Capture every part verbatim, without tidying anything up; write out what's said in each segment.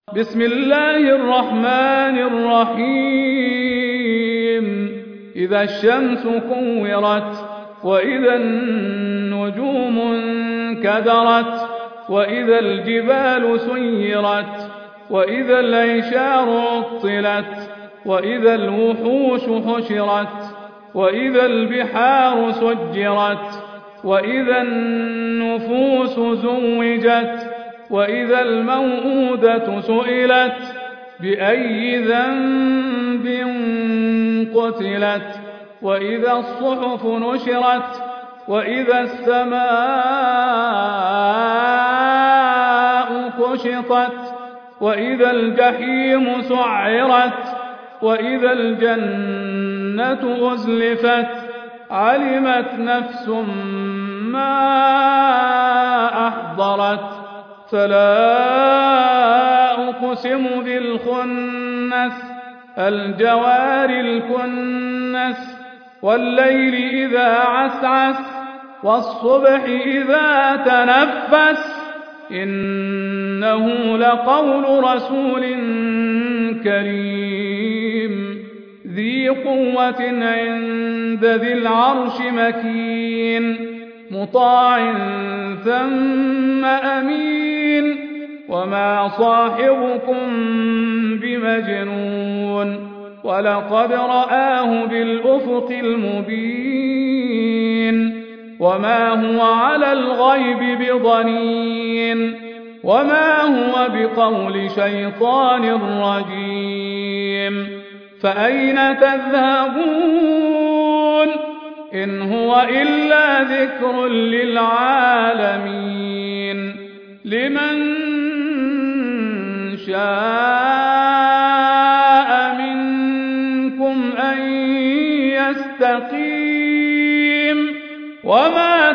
بسم الله الرحمن الرحيم إذا الشمس كورت وإذا النجوم انكدرت وإذا الجبال سيرت وإذا العشار عطلت وإذا الوحوش حشرت وإذا البحار سجرت وإذا النفوس زوجت وإذا الموءودة سئلت بأي ذنب قتلت وإذا الصحف نشرت وإذا السماء كشطت وإذا الجحيم سعرت وإذا الجنة أزلفت علمت نفس ما أحضرت فلا أقسم بالخنس الجوار الكنس والليل إذا عسعس والصبح إذا تنفس إنه لقول رسول كريم ذي قوة عند ذي العرش مكين مطاع ثم أمين وما صاحبكم بمجنون ولقد رآه بالأفق المبين وما هو على الغيب بضنين وما هو بقول شيطان رجيم فأين تذهبون إن هو إلا ذكر للعالمين لمن شاء منكم أن يستقيم وما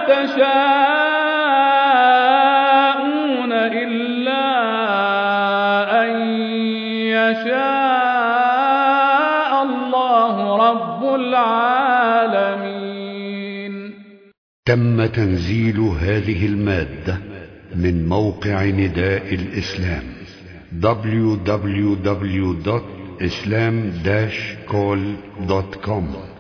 تشاءون إلا أن يشاء الله رب العالمين. تم تنزيل هذه المادة من موقع نداء الإسلام دبليو دبليو دبليو دوت إسلام داش كول دوت كوم.